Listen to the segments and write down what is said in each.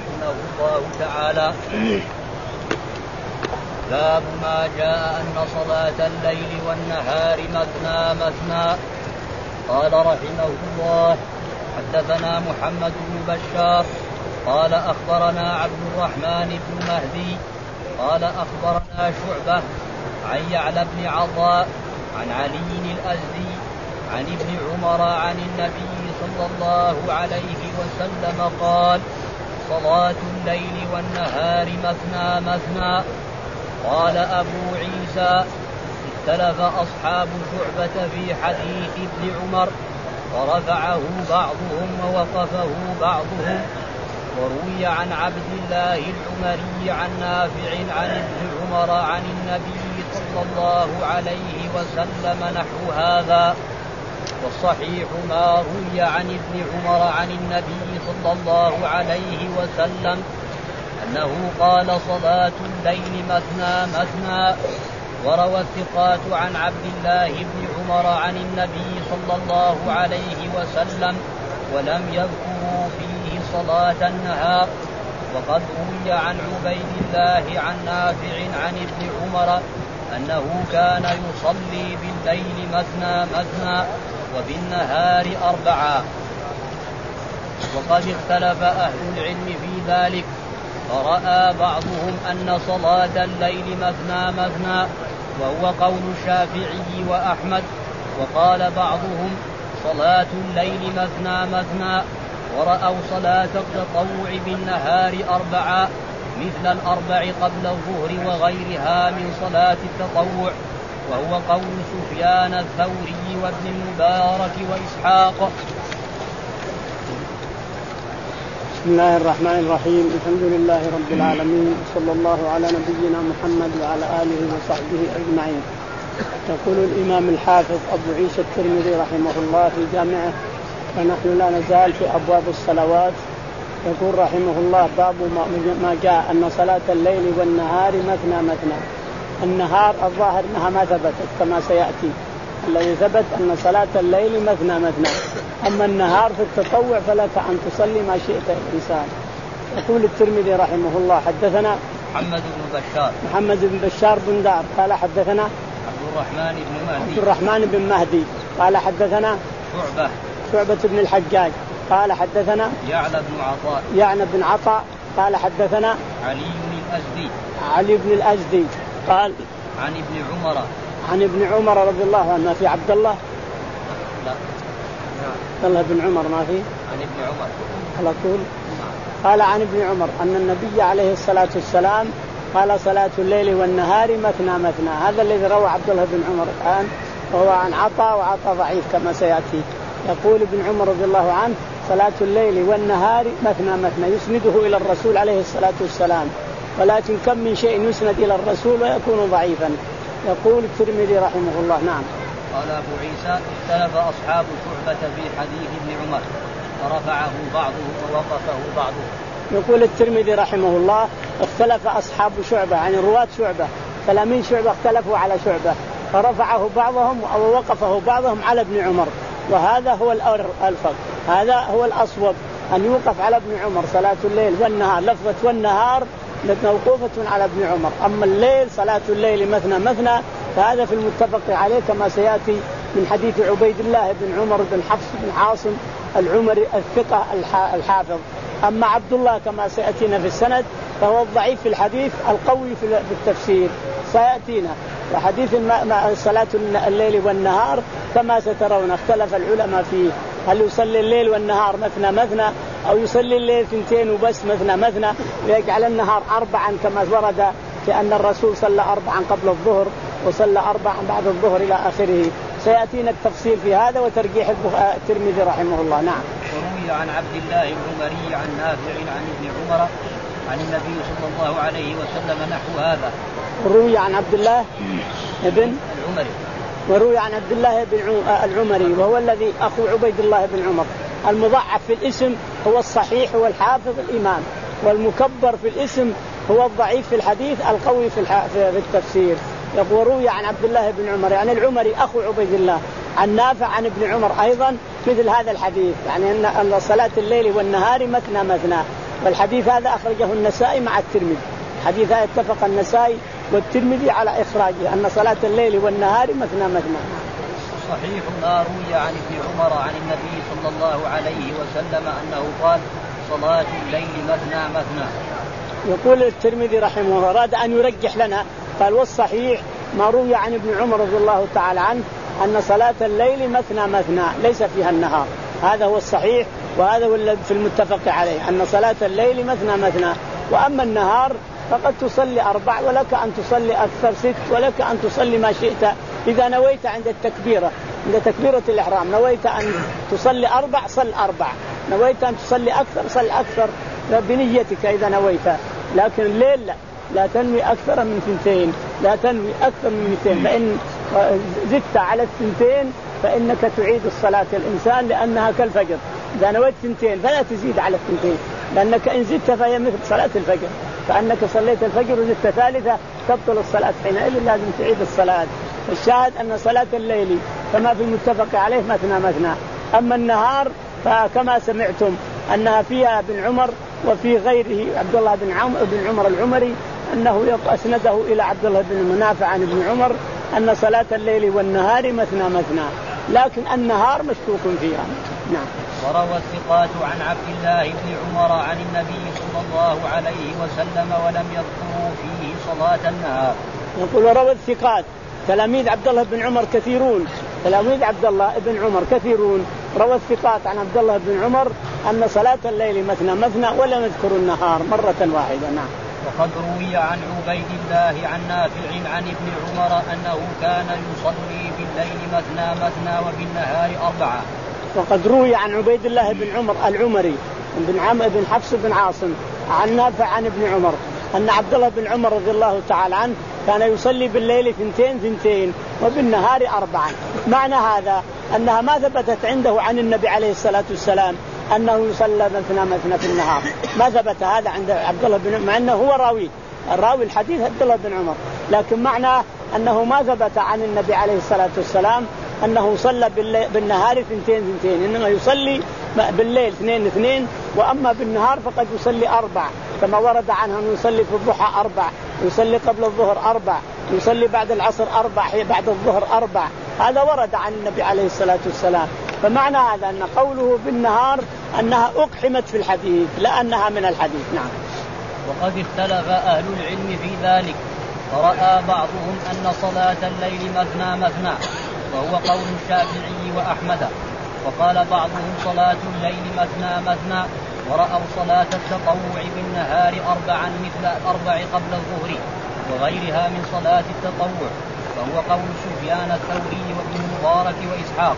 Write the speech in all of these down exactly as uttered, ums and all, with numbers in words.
رحمه الله تعالى. باب ما جاء أن صلاة الليل والنهار مثنى مثنى. قال رحمه الله: حدثنا محمد بن بشار قال أخبرنا عبد الرحمن بن مهدي قال أخبرنا شعبة عن يعلى بن عطاء عن علي الأزدي عن ابن عمر عن النبي صلى الله عليه وسلم قال: صلاة الليل والنهار مثنى مثنى. قال أبو عيسى: اختلف أصحاب شعبة في حديث ابن عمر ورفعه بعضهم ووقفه بعضهم. وروي عن عبد الله العمري عن نافع عن ابن عمر عن النبي صلى الله عليه وسلم نحو هذا. والصحيح ما روي عن ابن عمر عن النبي صلى الله عليه وسلم أنه قال: صلاة الليل مثنى مثنى. وروى الثقات عن عبد الله بن عمر عن النبي صلى الله عليه وسلم ولم يذكروا فيه صلاة النهار. وقد روي عن عبيد الله عن نافع عن ابن عمر أنه كان يصلي بالليل مثنى مثنى وبالنهار أربعا. وقد اختلف أهل العلم في ذلك، فرأى بعضهم أن صلاة الليل مثنى مثنى وهو قول الشافعي وأحمد. وقال بعضهم: صلاة الليل مثنى مثنى. ورأوا صلاة التطوع بالنهار أربعا مثل الأربع قبل الظهر وغيرها من صلاة التطوع، وهو قول سفيان الثوري وابن المبارك وإسحاق. بسم الله الرحمن الرحيم. الحمد لله رب العالمين، صلى الله على نبينا محمد وعلى آله وصحبه أجمعين. يقول الإمام الحافظ أبو عيسى الترمذي رحمه الله في جامعه، ونحن لا نزال في أبواب الصلوات. يقول رحمه الله: باب ما جاء أن صلاة الليل والنهار مثنى مثنى. النهار الظاهر أنها ما ثبتت كما سيأتي، الذي ثبت أن صلاة الليل مثنى مثنى. أما النهار في التطوع فلك أن تصلي ما شئت الإنسان. يقول الترمذي رحمه الله: حدثنا محمد بن بشار محمد بن بشار بن دار قال حدثنا عبد الرحمن بن مهدي عبد الرحمن بن مهدي قال حدثنا شعبة شعبة بن الحجاج قال حدثنا يعلى بن عطاء يعلى بن عطاء قال حدثنا علي بن الأزدي علي بن الأزدي قال عن ابن عمر عن ابن عمر رضي الله عنه. ما في عبد الله؟ لا. عبد الله بن عمر ما في. عن ابن عمر على طول. قال عن ابن عمر أن النبي عليه الصلاة والسلام قال: صلاة الليل والنهار مثنى مثنى. هذا الذي روى عبد الله بن عمر الآن، وهو عن عطاء، وعطاء ضعيف كما سيأتي. يقول ابن عمر رضي الله عنه: صلاة الليل والنهار مثنى مثنى، يسنده إلى الرسول عليه الصلاة والسلام. ولكن كم من شيء يسند إلى الرسول ويكون ضعيفا. يقول الترمذي رحمه الله: نعم. قال أبو عيسى: اختلف أصحاب شعبة في حديث ابن عمر ورفعه بعضهم ووقفه بعضهم. يقول الترمذي رحمه الله: اختلف أصحاب شعبة، يعني رواة شعبة، تلاميذ شعبة اختلفوا على شعبة، فرفعه بعضهم ووقفه بعضهم على ابن عمر. وهذا هو الألفق، هذا هو الأصوب، أن يوقف على ابن عمر صلاة الليل والنهار. لفظة والنهار موقوفة على ابن عمر. أما الليل صلاة الليل مثنى مثنى فهذا في المتفق عليه كما سيأتي من حديث عبيد الله بن عمر بن حفص بن عاصم العمري الثقة الحافظ. أما عبد الله كما سيأتينا في السند فهو الضعيف في الحديث، القوي في التفسير سيأتينا. وحديث صلاة الليل والنهار كما سترون اختلف العلماء فيه، هل يصلي الليل والنهار مثنى مثنى أو يصلي الليل ثنتين وبس مثنى مثنى ويجعل النهار أربعا كما ورد في أن الرسول صلى أربعا قبل الظهر وصلى أربعا بعد الظهر إلى آخره. سيأتينا التفصيل في هذا وترجيح الترمذي رحمه الله. نعم. وروي عن عبد الله العمري عن نافع عن ابن عمر عن النبي صلى الله عليه وسلم نحو هذا. وروي عن عبد الله ابن العمري وروي عن عبد الله بن العمري وهو الذي أخو عبيد الله بن عمر. المضاعف في الاسم هو الصحيح والحافظ الإمام، والمكبر في الاسم هو الضعيف في الحديث القوي في في التفسير. يقول روي عن عبد الله بن عمر، يعني العمري أخو عبيد الله، عن نافع عن ابن عمر أيضا مثل هذا الحديث، يعني أن صلاة الليل والنهار مثنى مثنى. والحديث هذا أخرجه النسائي مع الترمذي. الحديث هذا اتفق النسائي والترمذي على إخراجه أن صلاة الليل والنهار مثنى مثنى. صحيح ما روي عن ابن عمر عن النبي صلى الله عليه وسلم أنه قال صلاة الليل مثنى مثنى. يقول الترمذي رحمه الله أراد أن يرجح لنا قال والصحيح ما روي عن ابن عمر رضي الله تعالى عنه أن صلاة الليل مثنى مثنى ليس فيها النهار. هذا هو الصحيح وهذا هو الذي في المتفق عليه أن صلاة الليل مثنى مثنى. وأما النهار فقد تصلي أربع ولك أن تصلي أكثر ست ولك أن تصلي ما شئت إذا نويت عند التكبيرة عند تكبيرة الإحرام نويت أن تصلي أربع صل أربع نويت أن تصلي أكثر صل أكثر بنيتك إذا نويت. لكن الليل لا لا تنوي أكثر من ثنتين لا تنوي أكثر من اثنتين فإن زدت على الثنتين فإنك تعيد الصلاة الإنسان لأنها كالفجر. إذا نويت ثنتين فلا تزيد على الثنتين لأنك إن زدت فهي مثل صلاة الفجر فأنك صليت الفجر وزدت ثالثة تبطل الصلاة حينئذ لازم تعيد الصلاة. الشاهد أن صلاة الليل كما في المتفق عليه مثنى مثنى. أما النهار فكما سمعتم أنها فيها ابن عمر وفي غيره عبد الله بن عمر بن عمر العمري أنه أسنده إلى عبد الله بن منافع عن ابن عمر أن صلاة الليل والنهار مثنى مثنى لكن النهار مشكوك فيها. نعم. وروى الثقات عن عبد الله بن عمر عن النبي صلى الله عليه وسلم ولم يذكروا فيه صلاة النهار. يقول وروى الثقات تلاميذ عبد الله بن عمر كثيرون تلاميذ عبد الله بن عمر كثيرون روى الثقات عن عبد الله بن عمر أن صلاة الليل مثنى مثنى ولم يذكروا النهار مرة واحدة. نعم. وقد روي عن عبيد الله عن نافع عن ابن عمر أنه كان يصلي بالليل مثنى مثنى وبالنهار أربعة. وقد روي عن عبيد الله بن عمر العمري بن عمرو بن حفص بن عاصم عن نافع عن ابن عمر أن عبد الله بن عمر رضي الله تعالى عنه كان يصلي بالليل ثنتين ثنتين وبالنهار أربعا. معنى هذا أنها ما ثبتت عنده عن النبي عليه الصلاة والسلام أنه يصلى مثنى مثنى في النهار ما ثبت هذا عند عبد الله بن عمر مع أنه هو راوي الراوي الحديث عبد الله بن عمر لكن معناه أنه ما ثبت عن النبي عليه الصلاة والسلام أنه صلى بالنهار ثنتين ثنتين إنما يصلي بالليل اثنين اثنين وأما بالنهار فقد يصلي أربع كما ورد عنه أنه يصلي في الضحى أربع يصلي قبل الظهر أربع يصلي بعد العصر أربع بعد الظهر أربع. هذا ورد عن النبي عليه الصلاة والسلام. فمعنى هذا أن قوله بالنهار أنها أقحمت في الحديث لا أنها من الحديث. نعم. وقد اختلف أهل العلم في ذلك فرأى بعضهم أن صلاة الليل مثنى مثنى وهو قول الشافعي وأحمد وقال بعضهم صلاة الليل مثنى مثنى ورأوا صلاة التطوع بالنهار أربعا مثل الأربع قبل الظهر وغيرها من صلاة التطوع وهو قول سفيان الثوري وابن المبارك وإسحاق.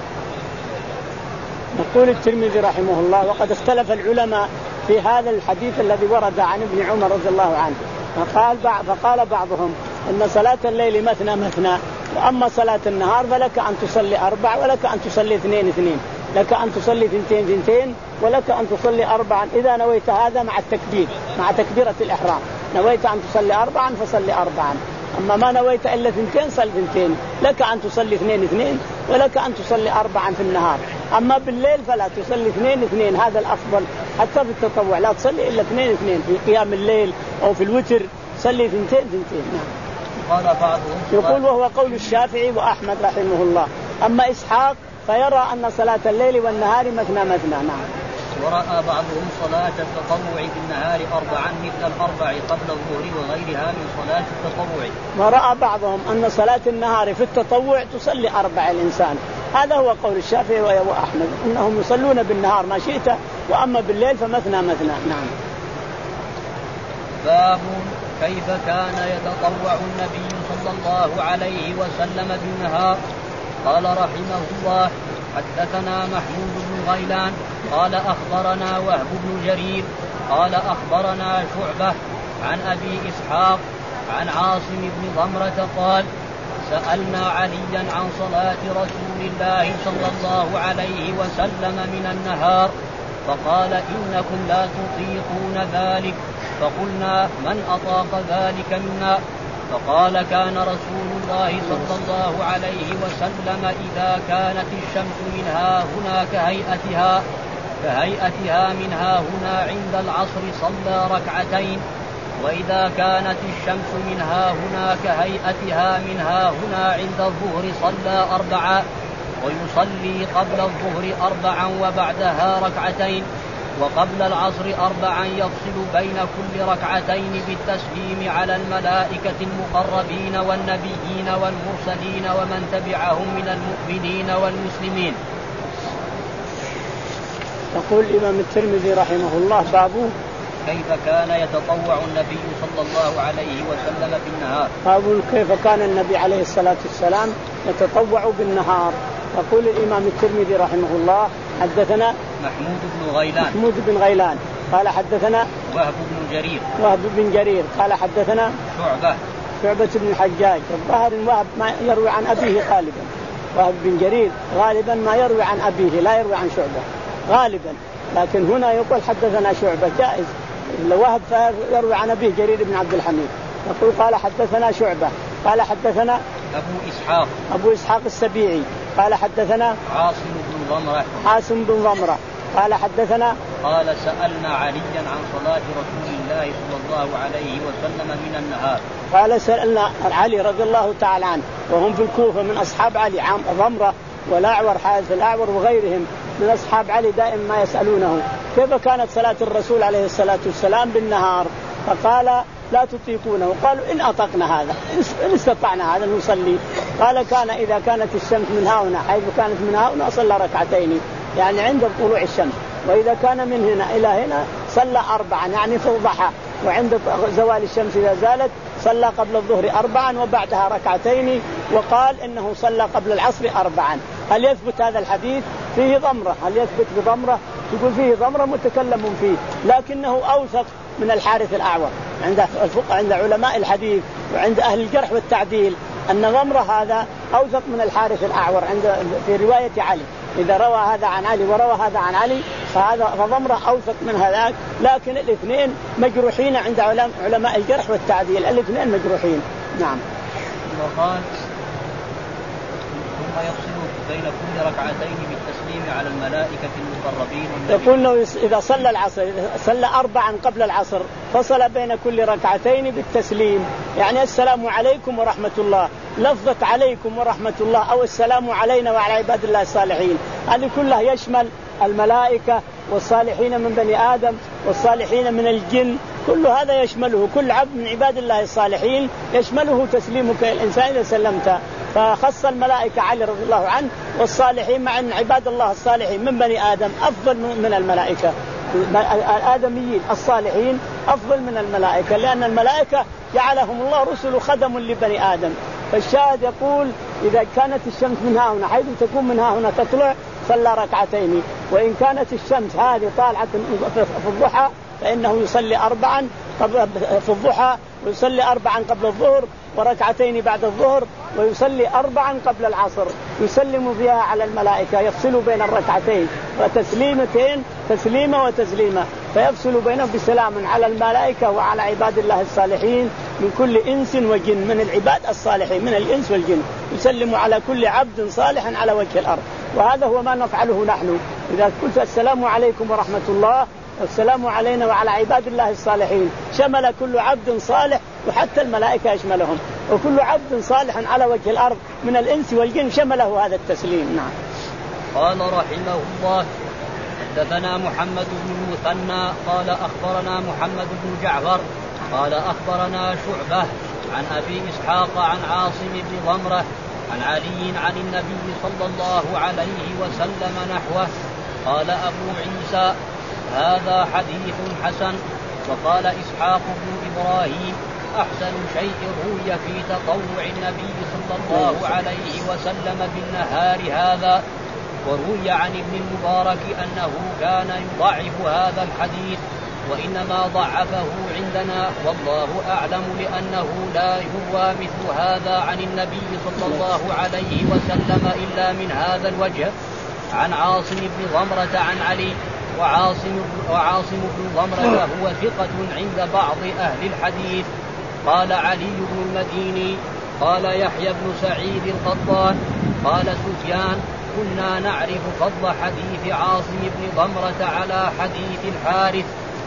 يقول الترمذي رحمه الله وقد اختلف العلماء في هذا الحديث الذي ورد عن ابن عمر رضي الله عنه فقال, فقال بعضهم أن صلاة الليل مثنى مثنى وأما صلاة النهار فلك أن تصلي أربع ولك أن تصلي اثنين اثنين لك أن تصلي ثنتين ثنتين ولك أن تصلي أربعا إذا نويت هذا مع التكبير مع تكبيرة الإحرام نويت أن تصلي أربعا فصلي أربعا أما ما نويت إلا ثنتين صل ثنتين لك أن تصلي اثنين اثنين ولك أن تصلي أربعا في النهار. أما بالليل فلا تصلي اثنين اثنين هذا الأفضل حتى في التطوع لا تصلي إلا اثنين اثنين في قيام الليل أو في الوتر صلي ثنتين ثنتين. نعم. قال بعضهم يقول وهو قول الشافعي وأحمد رحمه الله. أما إسحاق فيرى أن صلاة الليل والنهار مثنى مثنى. نعم. ورأى بعضهم صلاة التطوع في النهار أربعا مثل الأربع قبل الظهر وغيرها من صلاة التطوع. ورأى بعضهم أن صلاة النهار في التطوع تصلي أربع الإنسان. هذا هو قول الشافعي وأحمد أنهم يصلون بالنهار ما شئت وأما بالليل فمثنى مثنى. نعم. باب كيف كان يتطوع النبي صلى الله عليه وسلم بالنهار. قال رحمه الله حدثنا محمود بن غيلان قال أخبرنا وهب بن جرير قال أخبرنا شعبة عن أبي إسحاق عن عاصم بن ضمرة قال سألنا عليا عن صلاة رسول الله صلى الله عليه وسلم من النهار فقال إنكم لا تطيقون ذلك فقلنا من أطاق ذلك منا فقال كان رسول الله صلى الله عليه وسلم إذا كانت الشمس منها هنا كهيئتها كهيئتها من ها هنا عند العصر صلى ركعتين، وإذا كانت الشمس من ها هنا كهيئتها من ها هنا عند الظهر صلى أربعا، ويصلي قبل الظهر أربعا وبعدها ركعتين، وقبل العصر أربعا يفصل بين كل ركعتين بالتسليم على الملائكة المقربين والنبيين والمرسلين ومن تبعهم من المؤمنين والمسلمين. يقول الإمام الترمذي رحمه الله: باب كيف كان يتطوع النبي صلى الله عليه وسلم بالنهار. باب كيف كان النبي عليه الصلاة والسلام يتطوع بالنهار. يقول الإمام الترمذي رحمه الله: حدثنا محمود بن غيلان محمود بن غيلان قال حدثنا وهب بن جرير وهب بن جرير قال حدثنا شعبة شعبة بن الحجاج. الظاهر وهب ما يروي عن أبيه غالبا، وهب بن جرير غالبا ما يروي عن أبيه لا يروي عن شعبة غالبا، لكن هنا يقول حدثنا شعبة جائز، وهب يروي عن أبيه جرير بن عبد الحميد. يقول قال حدثنا شعبة قال حدثنا أبو إسحاق أبو إسحاق السبيعي قال حدثنا عاصم بن ضمرة عاصم بن ضمرة قال حدثنا قال سألنا عليا عن صلاة رسول الله صلى الله عليه وسلم من النهار. قال سألنا علي رضي الله تعالى عنه وهم في الكوفة من أصحاب علي، عام ضمرة والأعور حارث الأعور وغيرهم من أصحاب علي دائما ما يسألونه كيف كانت صلاة الرسول عليه الصلاة والسلام بالنهار، فقال لا تطيقونه. قالوا إن أطقنا هذا إن استطعنا هذا نصلي. قال كان إذا كانت الشمس من هنا حيث كانت من هنا صلى ركعتين يعني عند طلوع الشمس، وإذا كان من هنا إلى هنا صلى أربعا يعني في الضحى، وعند زوال الشمس إذا زالت صلى قبل الظهر أربعا وبعدها ركعتين، وقال إنه صلى قبل العصر أربعا. هل يثبت هذا الحديث؟ فيه ضمرة. هل يثبت بضمرة؟ تقول فيه ضمرة متكلم فيه، لكنه أوثق من الحارث الأعور عند الفقهاء عند علماء الحديث وعند أهل الجرح والتعديل، أن ضمرة هذا أوثق من الحارث الأعور عند في رواية علي. إذا روى هذا عن علي وروى هذا عن علي فهذا فضمرة أوثق من هذاك، لكن الاثنين مجروحين عند علماء الجرح والتعديل، الاثنين مجروحين. نعم. وقال ثم يفصل بين كل ركعتين بالتسليم على الملائكة المقربين. يقول له إذا صلى العصر صلى أربعا قبل العصر فصل بين كل ركعتين بالتسليم، يعني السلام عليكم ورحمة الله، لفظة عليكم ورحمة الله أو السلام علينا وعلى عباد الله الصالحين، هذه كلها يشمل الملائكة والصالحين من بني آدم والصالحين من الجن، كل هذا يشمله، كل عبد من عباد الله الصالحين يشمله تسليمك الإنسان إذا سلمت. فخص الملائكة علي رضي الله عنه والصالحين مع أن عباد الله الصالحين من بني آدم أفضل من الملائكة، الآدميين الصالحين أفضل من الملائكة، لأن الملائكة جعلهم الله رسل خدم لبني آدم. فالشاهد يقول إذا كانت الشمس من ها هنا حيث تكون من ها هنا تطلع صلى ركعتين، وإن كانت الشمس هذه طالعة في الضحى فإنه يصلي أربعا في الضحى، ويصلي أربعا قبل الظهر وركعتين بعد الظهر، ويصلي أربعا قبل العصر، يسلم فيها على الملائكة، يفصل بين الركعتين وتسليمتين، تسليمة وتسليمة، فيفصل بينهم بسلام على الملائكة وعلى عباد الله الصالحين من كل إنس وجن، من العباد الصالحين من الإنس والجن، يسلم على كل عبد صالح على وجه الأرض. وهذا هو ما نفعله نحن، إذا قلت السلام عليكم ورحمة الله والسلام علينا وعلى عباد الله الصالحين شمل كل عبد صالح، وحتى الملائكة يشملهم، وكل عبد صالح على وجه الأرض من الإنس والجن شمله هذا التسليم. نعم. قال رحمه الله حدثنا محمد بن المثنى قال أخبرنا محمد بن جعفر قال أخبرنا شعبة عن أبي إسحاق عن عاصم بن ضمرة عن علي عن النبي صلى الله عليه وسلم نحوه. قال أبو عيسى هذا حديث حسن. وقال إسحاق بن إبراهيم أحسن شيء روي في تطوع النبي صلى الله عليه وسلم بالنهار هذا. وروي عن ابن المبارك أنه كان يضعف هذا الحديث، وإنما ضعفه عندنا والله أعلم، لأنه لا يروى مثل هذا عن النبي صلى الله عليه وسلم إلا من هذا الوجه، عن عاصم بن ضمرة عن علي. وعاصم, وعاصم بن ضمرة هو ثقة عند بعض أهل الحديث. قال علي بن المديني قال يحيى بن سعيد القطان قال سفيان كنا نعرف فضل حديث عاصم بن ضمرة على حديث الحارث.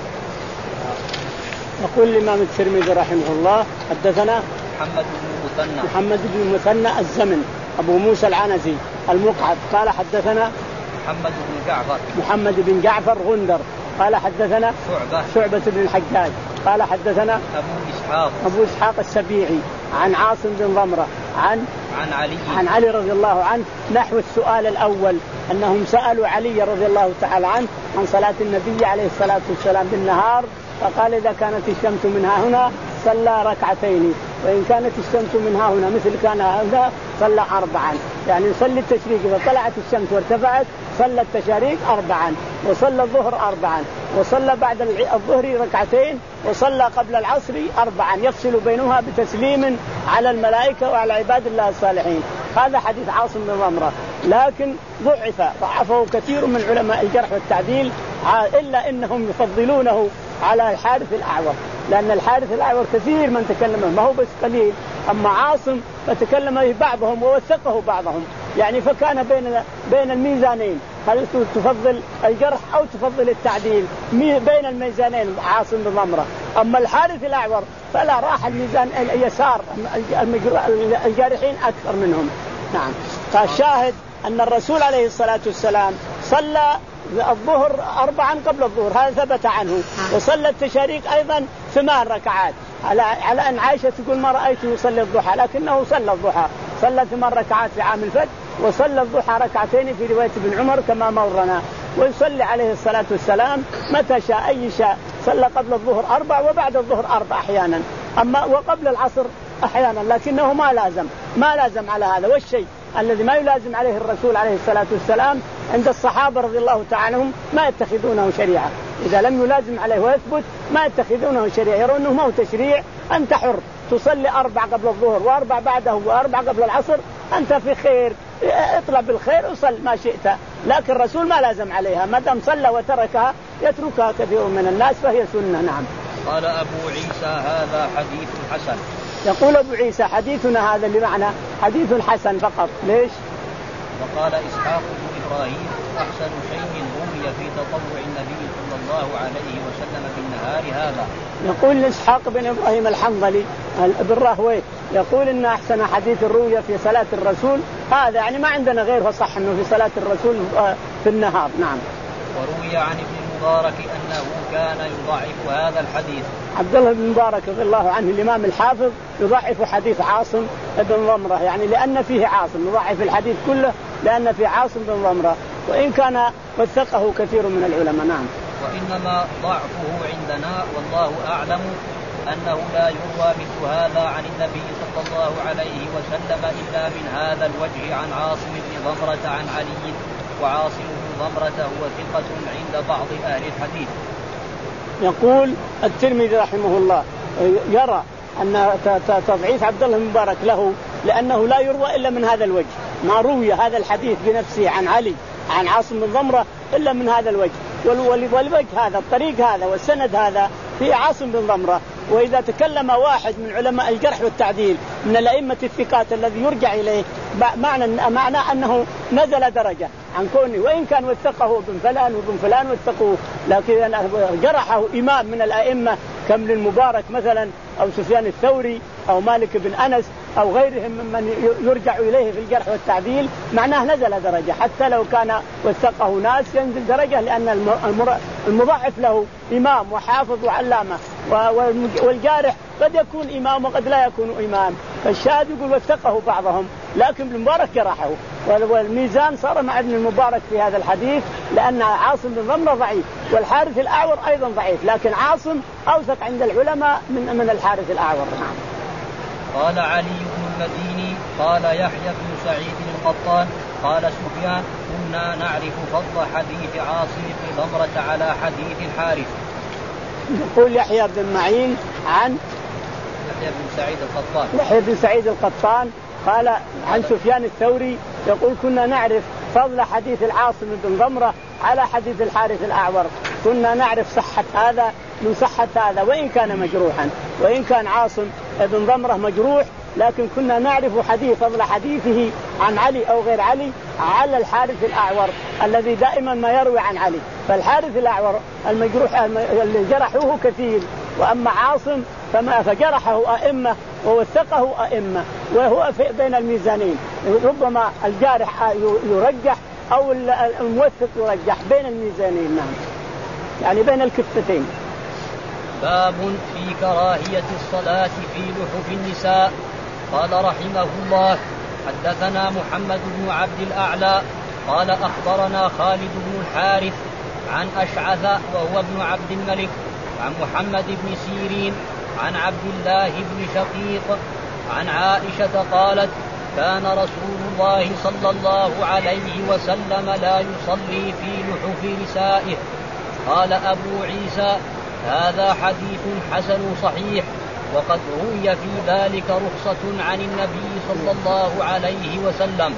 يقول الإمام الترمذي رحمه الله حدثنا محمد بن مثنى محمد بن مثنى الزمن أبو موسى العنزي المقعد قال حدثنا محمد بن جعفر محمد بن جعفر غندر قال حدثنا شعبة شعبة بن الحجاج قال حدثنا أبو إسحاق أبو إسحاق السبيعي عن عاصم بن ضمرة عن عن علي عن علي رضي الله عنه نحو السؤال الأول أنهم سألوا علي رضي الله تعالى عنه عن صلاة النبي عليه الصلاة والسلام بالنهار فقال إذا كانت الشمس من ها هنا صلى ركعتين وإن كانت الشمس من ها هنا مثل كان هنا صلى أربعا. يعني يصلي التشريق إذا طلعت الشمس وارتفعت صلى التشاريق أربعا وصلى الظهر أربعا وصلى بعد الظهر ركعتين وصلى قبل العصر أربعا يفصل بينها بتسليم على الملائكة وعلى عباد الله الصالحين. هذا حديث عاصم بن ضمرة لكن ضعف ضعفه كثير من علماء الجرح والتعديل إلا إنهم يفضلونه على الحارث الأعور لأن الحارث الأعور كثير من تكلم ما هو بس قليل. أما عاصم فتكلم به بعضهم ووثقه بعضهم يعني فكان بين بين الميزانين هل تفضل الجرح أو تفضل التعديل بين الميزانين عاصم بن ضمرة. أما الحارث الأعور فلا راح الميزان اليسار الجارحين أكثر منهم. نعم. فالشاهد أن الرسول عليه الصلاة والسلام صلى الظهر أربعا قبل الظهر هذا ثبت عنه وصلى التشاريق أيضا ثمان ركعات على على أن عائشة تقول ما رأيته يصلي الضحى لكنه صلى الضحى صلى ثمان ركعات في عام الفتح وصلى الضحى ركعتين في رواية ابن عمر كما مرنا. ويصلي عليه الصلاة والسلام متى شاء أي شاء صلى قبل الظهر أربع وبعد الظهر أربع أحيانا أما وقبل العصر أحيانا لكنه ما لازم ما لازم على هذا. والشيء الذي ما يلازم عليه الرسول عليه الصلاة والسلام عند الصحابة رضي الله تعالى عنهم ما يتخذونه شريعة. إذا لم يلازم عليه ويثبت ما يتخذونه شريعة يرونه ما هو تشريع. أنت حر تصلي أربع قبل الظهر وأربع بعده وأربع قبل العصر أنت في خير اطلب بالخير وصل ما شئت لكن الرسول ما لازم عليها ما دام صلى وتركها يتركها كثير من الناس فهي سنة. نعم. قال أبو عيسى هذا حديث حسن. يقول أبو عيسى حديثنا هذا بمعنى حديث حسن فقط. ليش؟ وقال إسحاق بن إبراهيم أحسن شيء روي في تطوع النبي صلى الله عليه وسلم في النهار هذا. يقول إسحاق بن إبراهيم الحنظلي بالراهوي يقول إن أحسن حديث روي في صلاة الرسول هذا يعني ما عندنا غيره صح إنه في صلاة الرسول في النهار. نعم. وروي عن ابن المبارك أنه كان يضعف هذا الحديث. عبد الله بن مبارك رضي الله عنه الإمام الحافظ يضعف حديث عاصم بن ضمرة يعني لأن فيه عاصم يضعف الحديث كله لأن فيه عاصم بن ضمرة وإن كان وثقه كثير من العلماء. نعم. وإنما ضعفه عندنا والله أعلم أنه لا يروى مثل هذا عن النبي صلى الله عليه وسلم إلا من هذا الوجه عن عاصم بن ضمرة عن علي وعاصم بن ضمرة هو ثقة عند بعض أهل الحديث. يقول الترمذي رحمه الله يرى أن تضعيف عبد الله بن مبارك له لأنه لا يروى إلا من هذا الوجه ما روي هذا الحديث بنفسه عن علي عن عاصم بن ضمرة إلا من هذا الوجه والوجه هذا الطريق هذا والسند هذا في عاصم بن ضمرة. وإذا تكلم واحد من علماء الجرح والتعديل من الأئمة الثقات الذي يرجع إليه معنى معنى أنه نزل درجة عن كونه وإن كان وثقه ابن فلان وابن فلان وثقوه لكن جرحه إمام من الأئمة كابن المبارك مثلا أو سفيان الثوري أو مالك بن أنس أو غيرهم ممن يرجع إليه في الجرح والتعديل معناه نزل درجة حتى لو كان وثقه ناس ينزل درجة لأن المضاعف له إمام وحافظ وعلامة والجارح قد يكون إمام وقد لا يكون إمام. فالشاهد يقول وثقه بعضهم لكن ابن المبارك جرحه والميزان صار مع ابن المبارك في هذا الحديث لأن عاصم بن ضمرة ضعيف والحارث الأعور أيضا ضعيف لكن عاصم أوثق عند العلماء من من الحارث الأعور. نعم. قال علي بن المديني قال يحيى بن سعيد القطان قال سفيان كنا نعرف فضل حديث عاصم بن ضمرة على حديث الحارث. يقول يحيى بن معين عن يحيى بن سعيد القطان يحيى بن سعيد القطان قال عن سفيان الثوري يقول كنا نعرف فضل حديث العاصم بن ضمرة على حديث الحارث الأعور كنا نعرف صحة هذا من صحة هذا وإن كان مجروحا وإن كان عاصم بن ضمرة مجروح لكن كنا نعرف حديث فضل حديثه عن علي أو غير علي على الحارث الأعور الذي دائما ما يروي عن علي. فالحارث الأعور المجروح اللي جرحوه كثير، وأما عاصم فما فجرحه أئمة ووثقه أئمة، وهو في بين الميزانين، ربما الجارح يرجح أو الموثق يرجح بين الميزانين، نعم يعني بين الكفتين. باب في كراهية الصلاة في لحف النساء. قال رحمه الله حدثنا محمد بن عبد الأعلى قال أخبرنا خالد بن الحارث عن أشعث وهو ابن عبد الملك عن محمد بن سيرين عن عبد الله بن شقيق عن عائشة قالت كان رسول الله صلى الله عليه وسلم لا يصلي في لحف نسائه. قال أبو عيسى هذا حديث حسن صحيح، وقد روي في ذلك رخصة عن النبي صلى الله عليه وسلم.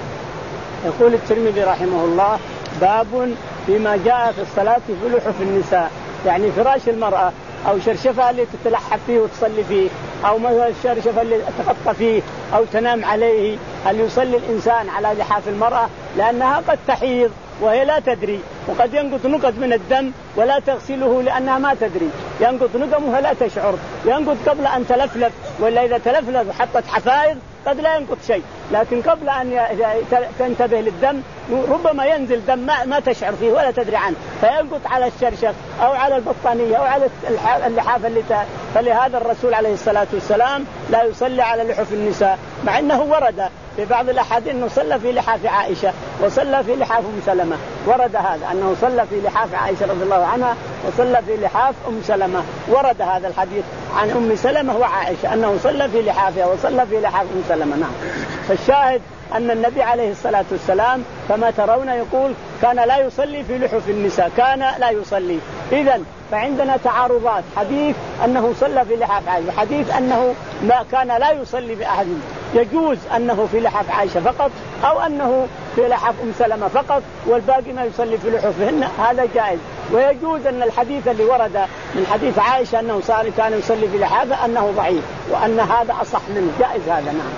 يقول الترمذي رحمه الله باب فيما جاء في الصلاة في لحف النساء، يعني فراش المرأة أو شرشفها اللي تتلحف فيه وتصلي فيه، أو مثلا الشرشفة اللي تغطى فيه أو تنام عليه. هل يصلي الإنسان على لحاف المرأة؟ لأنها قد تحيض وهي لا تدري، وقد ينقط نقط من الدم ولا تغسله لأنها ما تدري، ينقط نقمها لا تشعر، ينقط قبل أن تلفلف، ولا إذا تلفلف وحطت حفايض قد لا ينقط شيء، لكن قبل أن تنتبه للدم ربما ينزل دم ما تشعر فيه ولا تدري عنه، فينقط على الشرشف أو على البطانية أو على اللحاف اللي ت... فلهذا الرسول عليه الصلاة والسلام لا يصلي على لحف النساء، مع أنه ورد في بعض الأحاديث أنه صلى في لحاف عائشة وصلى في لحاف أم سلمة، ورد هذا أنه صلى في لحاف عائشة رضي الله عنها وصلى في لحاف أم سلمة، ورد هذا الحديث عن أم سلمة وعائشة أنه صلى في لحافها وصلى في لحاف أم سلمة. نعم. فالشاهد أن النبي عليه الصلاة والسلام كما ترون يقول كان لا يصلي في لحف النساء، كان لا يصلي. إذن فعندنا تعارضات، حديث أنه صلى في لحاف عائشة وحديث أنه ما كان لا يصلي بأحد. يجوز أنه في لحاف عائشة فقط أو أنه في لحاف أم سلمة فقط والباقي ما يصلي في لحوفهن، هذا جائز. ويجوز أن الحديث اللي ورد من حديث عائشة أنه صار كان يصلي في لحافه أنه ضعيف وأن هذا أصح منه، جائز هذا. نعم.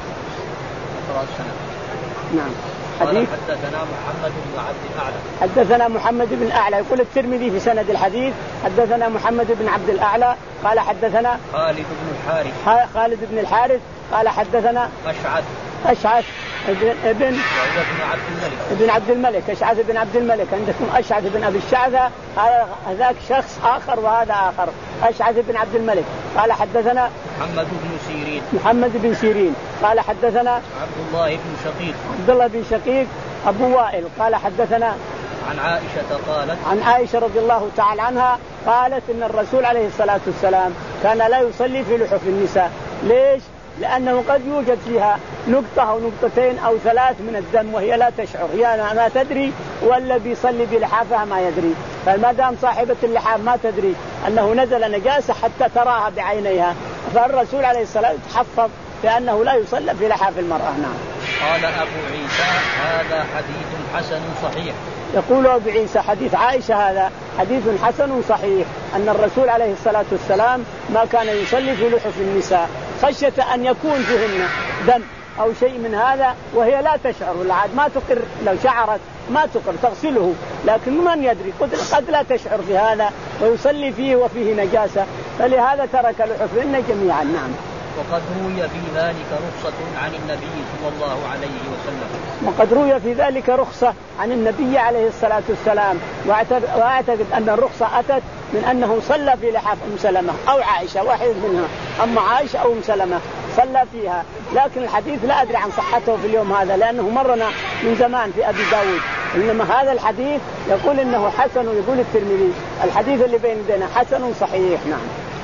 نعم. حديث حدثنا محمد بن عبد الأعلى حدثنا محمد بن أعلى. يقول الترمذي في سند الحديث حدثنا محمد بن عبد الأعلى قال حدثنا خالد بن الحارث خالد بن الحارث قال حدثنا أشعث أشعث ابن ابن ابن عبد الملك ابن عبد الملك أشعث بن عبد الملك. عندكم أشعث بن أبي الشعثة، هذاك شخص آخر وهذا آخر. أشعث بن عبد الملك قال حدثنا محمد بن سيرين محمد بن سيرين قال حدثنا عبد الله بن شقيق عبد الله بن شقيق أبو وائل قال حدثنا عن عائشة قالت عن عائشة رضي الله تعالى عنها قالت إن الرسول عليه الصلاة والسلام كان لا يصلي في لحف النساء. ليش؟ لأنه قد يوجد فيها نقطة أو نقطتين أو ثلاث من الدم وهي لا تشعر، هي يعني ما تدري، ولا بيصلي بلحافها ما يدري. فما دام صاحبة اللحاف ما تدري أنه نزل نجاسة حتى تراها بعينيها، فالرسول عليه الصلاة والسلام تحفظ بأنه لا يصلي في لحاف المرأة. نعم. قال أبو عيسى هذا حديث حسن صحيح. يقول أبو عيسى حديث عائشة هذا حديث حسن صحيح، أن الرسول عليه الصلاة والسلام ما كان يصلي في لحف النساء خشية أن يكون فيهن دم أو شيء من هذا وهي لا تشعر، والعاد ما تقر، لو شعرت ما تقر تغسله، لكن من يدري قد, قد لا تشعر في هذا ويصلي فيه وفيه نجاسة، فلهذا ترك لحفهن جميعا. نعم. وقد روي في ذلك رخصة عن النبي صلى الله عليه وسلم وقد روي في ذلك رخصة عن النبي عليه الصلاة والسلام، وأعتقد أن الرخصة أتت من أنه صلى في لحاف أم سلمة أو عائشة، واحد منها، أما عائشة أو أم سلمة صلى فيها، لكن الحديث لا أدري عن صحته في اليوم هذا لأنه مرنا من زمان في أبي داود، إنما هذا الحديث يقول إنه حسن، يقول الترمذي الحديث اللي بين يدينا حسن صحيح. نعم.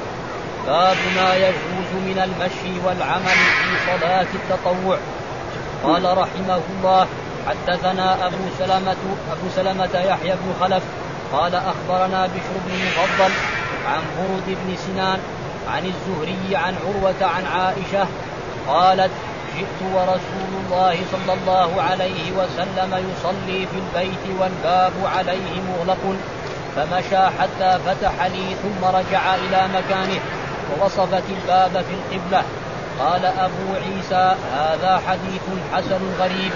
باب ما يجوز من المشي والعمل في صلاة التطوع. قال رحمه الله حدثنا أبو سلمة أبو سلمة يحيى بن خلف قال أخبرنا بشر بن مفضل عن برد بن سنان عن الزهري عن عروة عن عائشة قالت جئت ورسول الله صلى الله عليه وسلم يصلي في البيت والباب عليه مغلق، فمشى حتى فتح لي ثم رجع إلى مكانه ووصفت الباب في القبلة، قال أبو عيسى هذا حديث حسن غريب.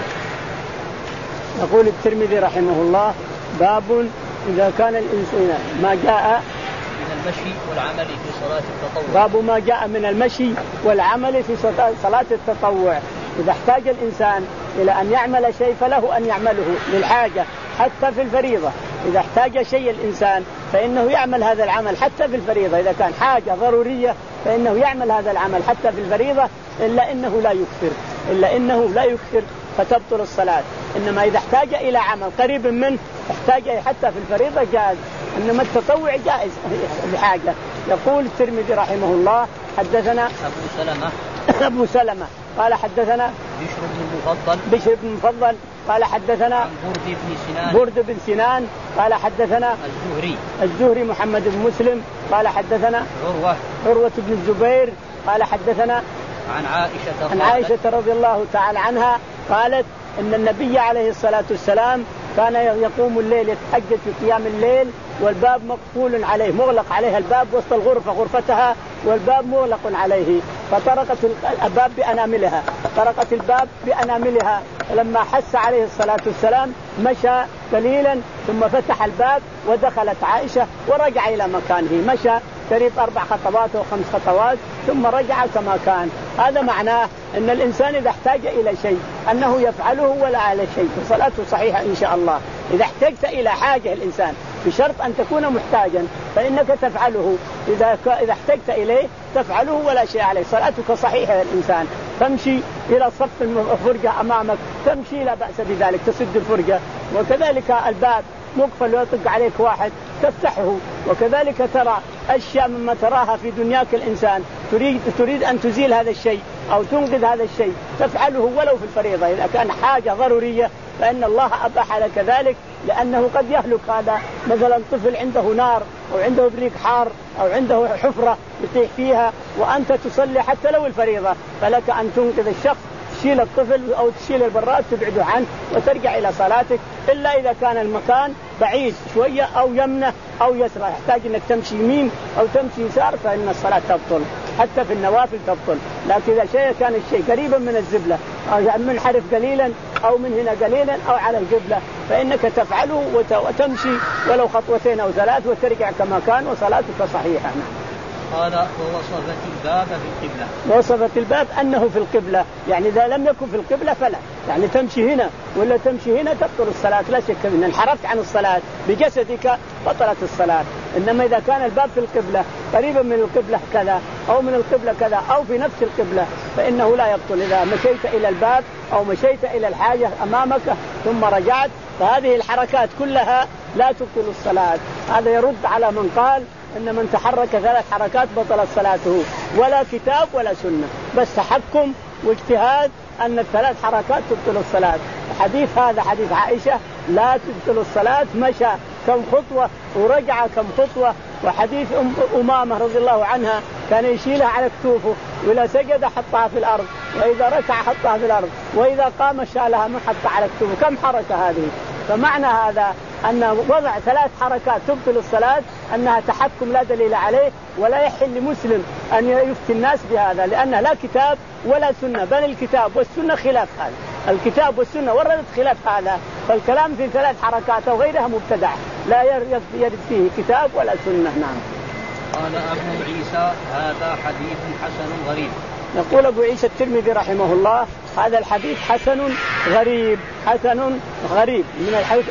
يقول الترمذي رحمه الله باب إذا كان الإنسان ما جاء من المشي والعمل في صلاة التطوع. باب ما جاء من المشي والعمل في صلاة التطوع. إذا احتاج الإنسان إلى أن يعمل شيء فله أن يعمله للحاجة حتى في الفريضة. إذا احتاج شيء الإنسان فإنه يعمل هذا العمل حتى في الفريضة. إذا كان حاجة ضرورية فإنه يعمل هذا العمل حتى في الفريضة إلا إنه لا يكثر إلا إنه لا يكثر فتبطل الصلاة. إنما إذا احتاج إلى عمل قريب منه احتاج حتى في الفريضة جائز. إنما التطوع جائز بحاجة. يقول الترمذي رحمه الله حدثنا أبو سلمة أبو سلمة قال حدثنا بشر بن المفضل بشر بن المفضل قال حدثنا برد بن سنان برد بن سنان قال حدثنا الزهري الزهري محمد بن مسلم قال حدثنا عروة عروة بن الزبير قال حدثنا عن عائشة عن عائشة رضي الله تعالى عنها قالت إن النبي عليه الصلاة والسلام كان يقوم الليل يتحجج في قيام الليل والباب مقفول عليه مغلق عليها الباب وسط الغرفة غرفتها والباب مغلق عليه فطرقت الباب بأناملها طرقت الباب بأناملها. لما حس عليه الصلاة والسلام مشى قليلا ثم فتح الباب ودخلت عائشة ورجع إلى مكانه. مشى قريب أربع خطوات أو خمس خطوات ثم رجع كما كان. هذا معناه أن الإنسان إذا احتاج إلى شيء أنه يفعله ولا على شيء فصلاته صحيحة إن شاء الله. إذا احتجت إلى حاجة الإنسان بشرط أن تكون محتاجا فإنك تفعله. إذا إذا احتجت إليه تفعله ولا شيء عليه صلاتك صحيحة. الإنسان تمشي إلى صف الفرجة أمامك تمشي لا بأس بذلك تسد الفرجة. وكذلك الباب مقفل ويطق عليك واحد تفتحه. وكذلك ترى أشياء مما تراها في دنياك الإنسان تريد تريد أن تزيل هذا الشيء أو تنقذ هذا الشيء تفعله ولو في الفريضة. إذا كان حاجة ضرورية فإن الله أباح لك ذلك لأنه قد يهلك هذا مثلا طفل عنده نار أو عنده بريق حار أو عنده حفرة يطيح فيها وأنت تصلي حتى لو الفريضة فلك أن تنقذ الشخص تشيل الطفل أو تشيل البراد تبعده عنه وترجع إلى صلاتك. إلا إذا كان المكان بعيد شوية أو يمنة أو يسرى يحتاج أنك تمشي يمين أو تمشي يسار فإن الصلاة تبطل حتى في النوافل تبطل. لكن إذا شيء كان الشيء قريبا من الزبلة أو منحرف قليلا أو من هنا قليلا أو على القبلة فإنك تفعله وتمشي ولو خطوتين أو ثلاث وترجع كما كان وصلاتك صحيحة. قال ووصفت الباب في القبلة. وصفت الباب أنه في القبلة يعني إذا لم يكن في القبلة فلا يعني تمشي هنا ولا تمشي هنا تبطل الصلاة لا شك. إن انحرفت عن الصلاة بجسدك بطلت الصلاة. إنما إذا كان الباب في القبلة قريبا من القبلة كذا أو من القبلة كذا أو في نفس القبلة فإنه لا يبطل. إذا مشيت إلى الباب أو مشيت إلى الحاجة أمامك ثم رجعت فهذه الحركات كلها لا تبطل الصلاة. هذا يرد على من قال إن من تحرك ثلاث حركات بطلت صلاته. ولا كتاب ولا سنة بس تحكم واجتهاد أن الثلاث حركات تبطل الصلاة. الحديث هذا حديث عائشة لا تبطل الصلاة مشى كم خطوة ورجع كم خطوة. وحديث أم أمامة رضي الله عنها كان يشيلها على كتوفه وإذا سجد حطها في الأرض وإذا ركع حطها في الأرض وإذا قام شالها من حطها على كتوفه. كم حركة هذه؟ فمعنى هذا أن وضع ثلاث حركات تبطل الصلاة أنها تحكم لا دليل عليه ولا يحل لمسلم أن يفتي الناس بهذا لأنه لا كتاب ولا سنة بل الكتاب والسنة خلاف هذا. الكتاب والسنة وردت خلاف هذا فالكلام في ثلاث حركات أو غيرها مبتدع لا يرد فيه كتاب ولا سنة. نعم. قال أبو عيسى هذا حديث حسن غريب. يقول أبو عيسى الترمذي رحمه الله هذا الحديث حسن غريب. حسن غريب من الحديث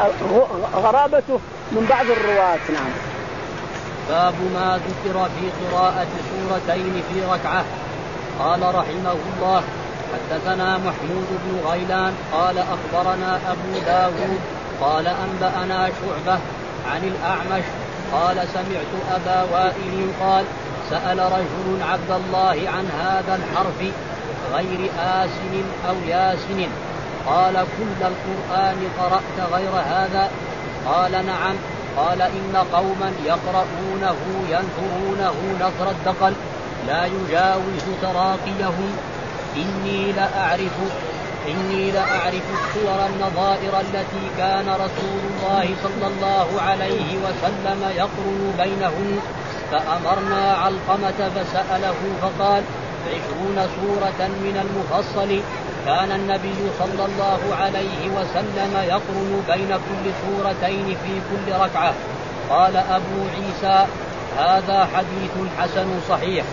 غرابته من بعض الرواة. نعم. باب ما ذكر في قراءة سورتين في ركعة. قال رحمه الله حدثنا محمود بن غيلان قال أخبرنا أبو داود قال أنبأنا شعبة عن الأعمش قال سمعت أبا وائل قال سأل رجل عبد الله عن هذا الحرف غير آسن أو ياسن قال كل القرآن قرأت غير هذا؟ قال نعم. قال إن قوما يقرؤونه ينثرونه نثر الدقل لا يجاوز تراقيهم. إني لأعرف إني لأعرف السور النظائر التي كان رسول الله صلى الله عليه وسلم يقرن بينهن. فأمرنا علقمة فسأله فقال عشرون سورة من المفصل. كان النبي صلى الله عليه وسلم يقرن بين كل سورتين في كل ركعة. قال أبو عيسى هذا حديث حسن صحيح.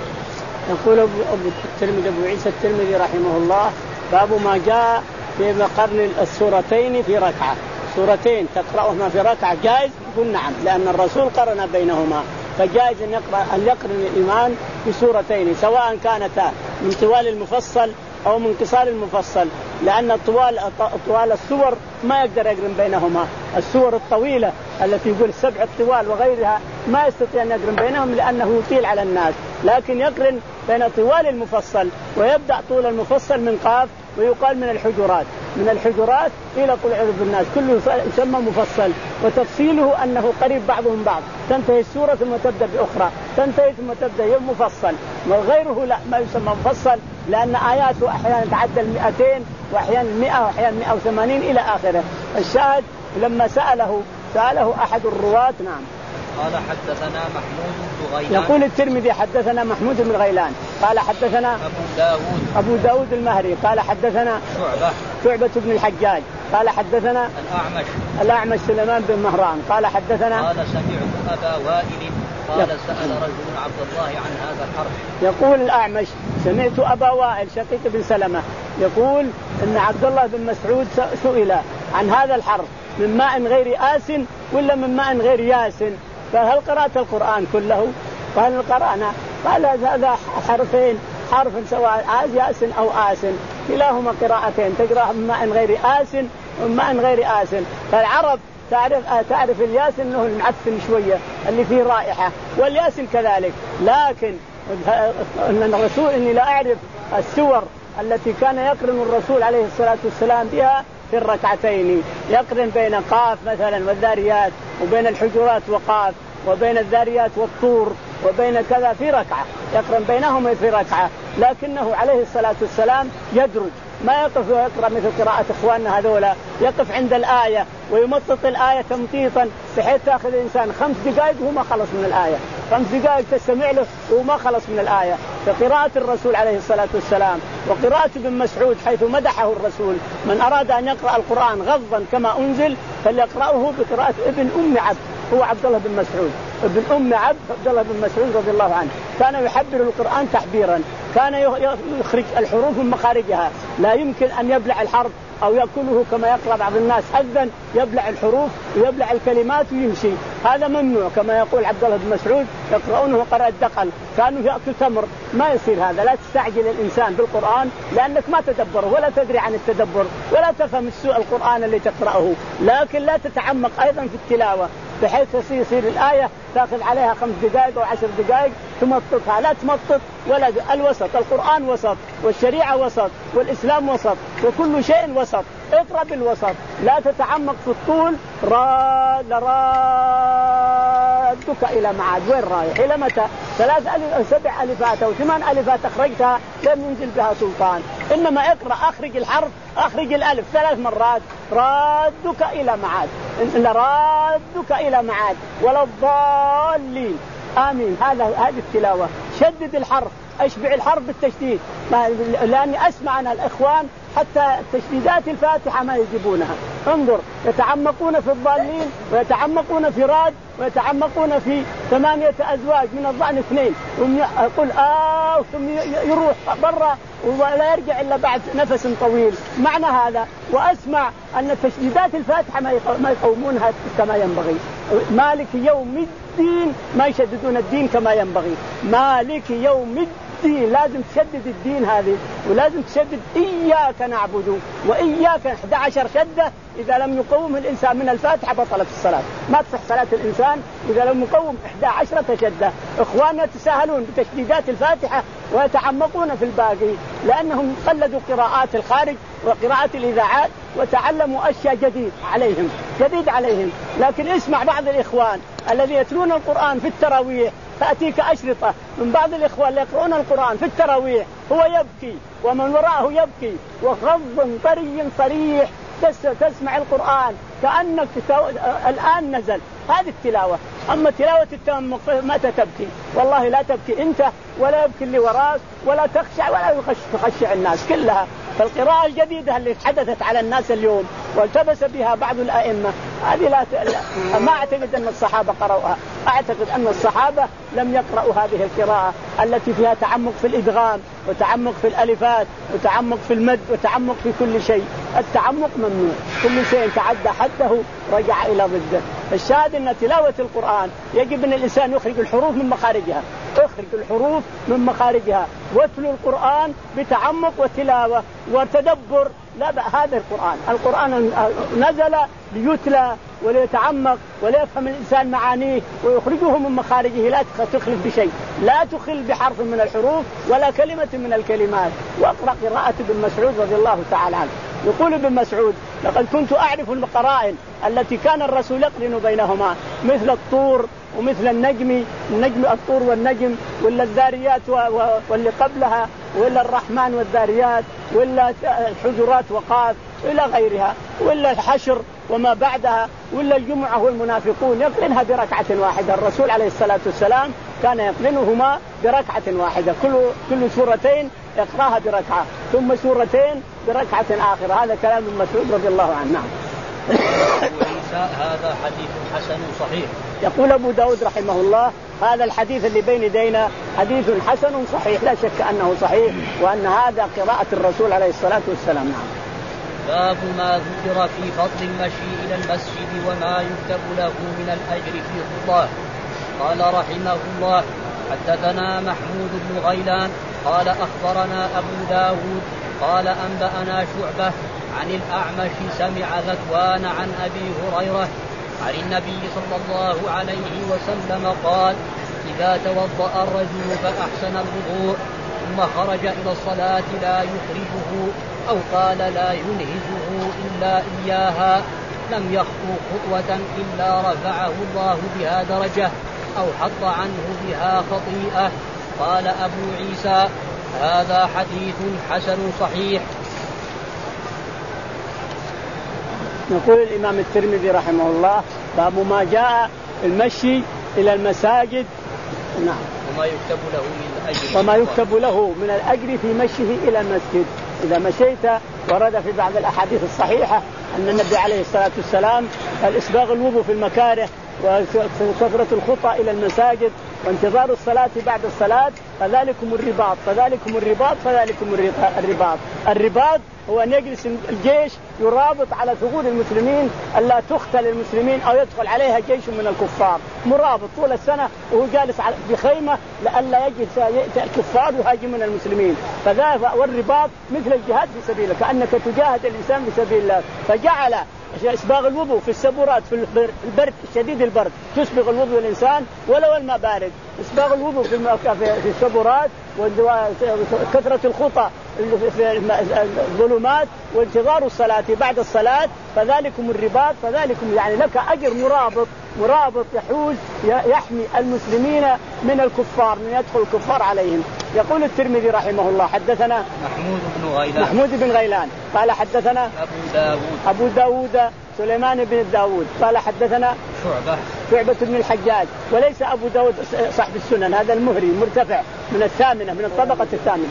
يقول أبو الترمذي أبو عيسى الترمذي رحمه الله باب ما جاء في قرن السورتين في ركعة. سورتين تقرأهما في ركعة جائز؟ يقول نعم، لأن الرسول قرن بينهما، فجائز أن يقرأ أن يقرن الإمام بسورتين سواء كانتا من طوال المفصل أو من قصار المفصل، لأن طوال طوال السور ما يقدر يقرن بينهما. السور الطويلة التي يقول السبع الطوال وغيرها ما يستطيع أن يقرن بينهم لأنه يطيل على الناس، لكن يقرن بين طوال المفصل، ويبدأ طول المفصل من قاف ويقال من الحجرات، من الحجرات إلى قل أعوذ بالناس، كله يسمى مفصل، وتفصيله أنه قريب بعضهم بعض، تنتهي السورة ثم تبدأ بأخرى، تنتهي ثم تبدأ يوم مفصل. وغيره لا، ما يسمى مفصل، لأن آياته أحيانا تعدى المئتين وأحيانا المئة وأحيانا مئة وثمانين إلى آخره. الشاهد لما سأله سأله أحد الرواة نعم قال حدثنا محمود بن غيلان. يقول الترمذي حدثنا محمود بن غيلان قال حدثنا أبو داود أبو داود المهري قال حدثنا شعبة شعبة بن الحجاج قال حدثنا الأعمش الأعمش سليمان بن مهران قال حدثنا قال سمعت أبا وائل قال سأل رجل عبد الله عن هذا الحرف. يقول الأعمش سمعت أبا وائل شقيق بن سلمة يقول إن عبد الله بن مسعود سئل عن هذا الحرف من ماء غير آس ولا من ماء غير ياس، فهل قرأت القرآن كله؟ قال قرأنا. قال هذا حرفين، حرف سواء ياس أو آس، كلاهما قراءتين، تقرأ من ماء غير آس ومن ماء غير آس. فالعرب تعرف تعرف الياس انه المعفن شويه اللي فيه رائحه، والياس كذلك. لكن ان الرسول اني لا اعرف السور التي كان يقرن الرسول عليه الصلاه والسلام بها في الركعتين، يقرن بين قاف مثلا والذاريات، وبين الحجرات وقاف، وبين الذاريات والطور، وبين كذا في ركعه، يقرن بينهما في ركعه. لكنه عليه الصلاه والسلام يدرج، ما يقف ويقرأ مثل قراءة إخواننا هذولا، يقف عند الآية ويمطط الآية تمطيطا بحيث تأخذ الإنسان خمس دقائق وهو ما خلص من الآية، خمس دقائق تستمع له وما خلص من الآية. فقراءة الرسول عليه الصلاة والسلام وقراءة ابن مسعود حيث مدحه الرسول من أراد أن يقرأ القرآن غضا كما أنزل فليقرأه بقراءة ابن أم عبد، هو عبد الله بن مسعود ابن أم عبد عبد الله بن مسعود رضي الله عنه، كان يحبر القرآن تحبيرا، كان يخرج الحروف من مخارجها، لا يمكن أن يبلع الحرف أو يأكله كما يقرأ بعض الناس أذن يبلع الحروف ويبلع الكلمات ويمشي، هذا ممنوع. كما يقول عبد الله بن مسعود يقرؤونه قراءة الدقل، كانوا يأكل تمر، ما يصير هذا. لا تستعجل الإنسان بالقرآن لأنك ما تدبره ولا تدري عن التدبر ولا تفهم السوء القرآن اللي تقرأه، لكن لا تتعمق أيضا في التلاوة بحيث يصير الآية تأخذ عليها خمس دقائق أو عشر دقائق تمططها، لا تمطط ولا الوسط. القرآن وسط والشريعة وسط والإسلام وسط وكل شيء وسط، اقرأ بالوسط، لا تتعمق في الطول. راد رادك إلى معاد، وين رايح إلى متى؟ ثلاث ألف سبع ألفات أو ثمان ألفات أخرجتها لم ينزل بها سلطان، إنما اقرأ أخرج الحرف أخرج الألف ثلاث مرات، رادك إلى معاد، إن رادك إلى معاد ولا الضالين. آمين. هذا هذه التلاوة، شدد الحرف، أشبع الحرف بالتشديد، لأني أسمع أن الإخوان حتى تشديدات الفاتحة ما يجيبونها. انظر يتعمقون في الضالين ويتعمقون في راد ويتعمقون في ثمانية أزواج من الضأن اثنين، يقول آه ثم يروح برا ولا يرجع إلا بعد نفس طويل. معنى هذا وأسمع أن تشديدات الفاتحة ما يقومونها كما ينبغي. مالك يوم الدين ما يشددون الدين كما ينبغي. مالك يوم الدين لازم تشدد الدين هذه، ولازم تشدد إياك نعبد وإياك إحدى عشر شدة. إذا لم يقوم الإنسان من الفاتحة بطلت الصلاة، ما تصح صلاة الإنسان إذا لم يقوم إحدى عشرة شدة. إخواننا يتساهلون بتشديدات الفاتحة ويتعمقون في الباقي لأنهم قلدوا قراءات الخارج وقراءات الإذاعات وتعلموا أشياء جديد عليهم جديد عليهم. لكن اسمع بعض الإخوان الذي يتلون القرآن في التراويح، تأتيك أشرطة من بعض الإخوان اللي يقرؤون القرآن في التراويح هو يبكي ومن وراءه يبكي وغض طري صريح تسمع القرآن كأنك الآن نزل. هذه التلاوة. أما تلاوة التعمق متى تبكي؟ والله لا تبكي أنت ولا يبكي اللي وراك ولا تخشع ولا تخشع الناس كلها. فالقراءة الجديدة اللي حدثت على الناس اليوم والتبس بها بعض الأئمة هذه لا ت... ما أعتقد أن الصحابة قرأوها. أعتقد أن الصحابة لم يقرأوا هذه القراءة التي فيها تعمق في الإدغام وتعمق في الألفات وتعمق في المد وتعمق في كل شيء. التعمق ممنوع، كل شيء تعدى حده رجع إلى ضده. الشاهد أن تلاوة القرآن يجب أن الإنسان يخرج الحروف من مخارجها، اخرج الحروف من مخارجها واتلو القرآن بتعمق وتلاوة وتدبر. لا هذا القرآن القرآن نزل ليتلى وليتعمق وليفهم الإنسان معانيه ويخرجه من مخارجه. لا تخلف بشيء، لا تخل بحرف من الحروف ولا كلمة من الكلمات. واقرأ قراءة ابن مسعود رضي الله تعالى عنه. يقول ابن مسعود: لقد كنت أعرف القرائن التي كان الرسول يقرن بينهما مثل الطور ومثل النجم، النجم الطور والنجم، ولا الذاريات واللي قبلها، ولا الرحمن والذاريات، ولا الحجرات وقاف إلى غيرها، ولا الحشر وما بعدها، ولا الجمعة والمنافقون. يقرنها بركعة واحدة. الرسول عليه الصلاة والسلام كان يقرنهما بركعة واحدة، كل كل سورتين يقرأها بركعة ثم سورتين بركعة آخرة. هذا كلام ابن مسعود رضي الله عنه. نعم. هذا حديث حسن صحيح. يقول أبو داود رحمه الله: هذا الحديث اللي بين يدينا حديث حسن صحيح، لا شك أنه صحيح وأن هذا قراءة الرسول عليه الصلاة والسلام. نعم. باب ما ذكر في فضل المشي إلى المسجد وما يكتب له من الأجر في خطاه. قال رحمه الله: حدثنا محمود بن غيلان قال أخبرنا أبو داود قال أنبأنا شعبة عن الأعمش سمع ذكوان عن أبي هريرة عن النبي صلى الله عليه وسلم قال: إذا توضأ الرجل فأحسن الوضوء ثم خرج إلى الصلاة لا يخرجه أو قال لا ينهزه إلا إياها لم يخطو خطوة إلا رفعه الله بها درجة أو حط عنه بها خطيئة. قال أبو عيسى: هذا حديث حسن صحيح. يقول الإمام الترمذي رحمه الله: باب ما جاء المشي إلى المساجد. نعم. وما يكتب له من الأجر وما يكتب له من الأجر في مشيه إلى المسجد. إذا مشيت ورد في بعض الأحاديث الصحيحة أن النبي عليه الصلاة والسلام قال: إسباغ الوضوء في المكاره وكثرة الخطى إلى المساجد وانتظار الصلاة بعد الصلاة فذلكم الرباط فذلكم الرباط فذلكم الرباط. الرباط هو أن يجلس الجيش يرابط على ثغور المسلمين ألا تختل المسلمين أو يدخل عليها جيش من الكفار، مرابط طول السنة وهو جالس بخيمة لألا يجد الكفار يهاجمون المسلمين. فذا والرباط مثل الجهاد في سبيله، كأنك تجاهد الإنسان في سبيل الله. فجعل إسباغ الوضوء في السبورات في البرد شديد البرد تسبغ الوضوء الإنسان ولو الماء بارد. إسباغ الوضوء في السبورات وكثرة الخطى في الظلمات وانتظار الصلاة بعد الصلاة فذلكم الرباط فذلكم يعني لك أجر مرابط مرابط يحوز يحمي المسلمين من الكفار من يدخل الكفار عليهم. يقول الترمذي رحمه الله: حدثنا محمود بن غيلان محمود بن غيلان قال حدثنا أبو داود أبو داود سليمان بن داود قال حدثنا شعبة شعبة بن الحجاج وليس أبو داود صاحب السنن، هذا المهري مرتفع من الثامنة من الطبقة الثامنة.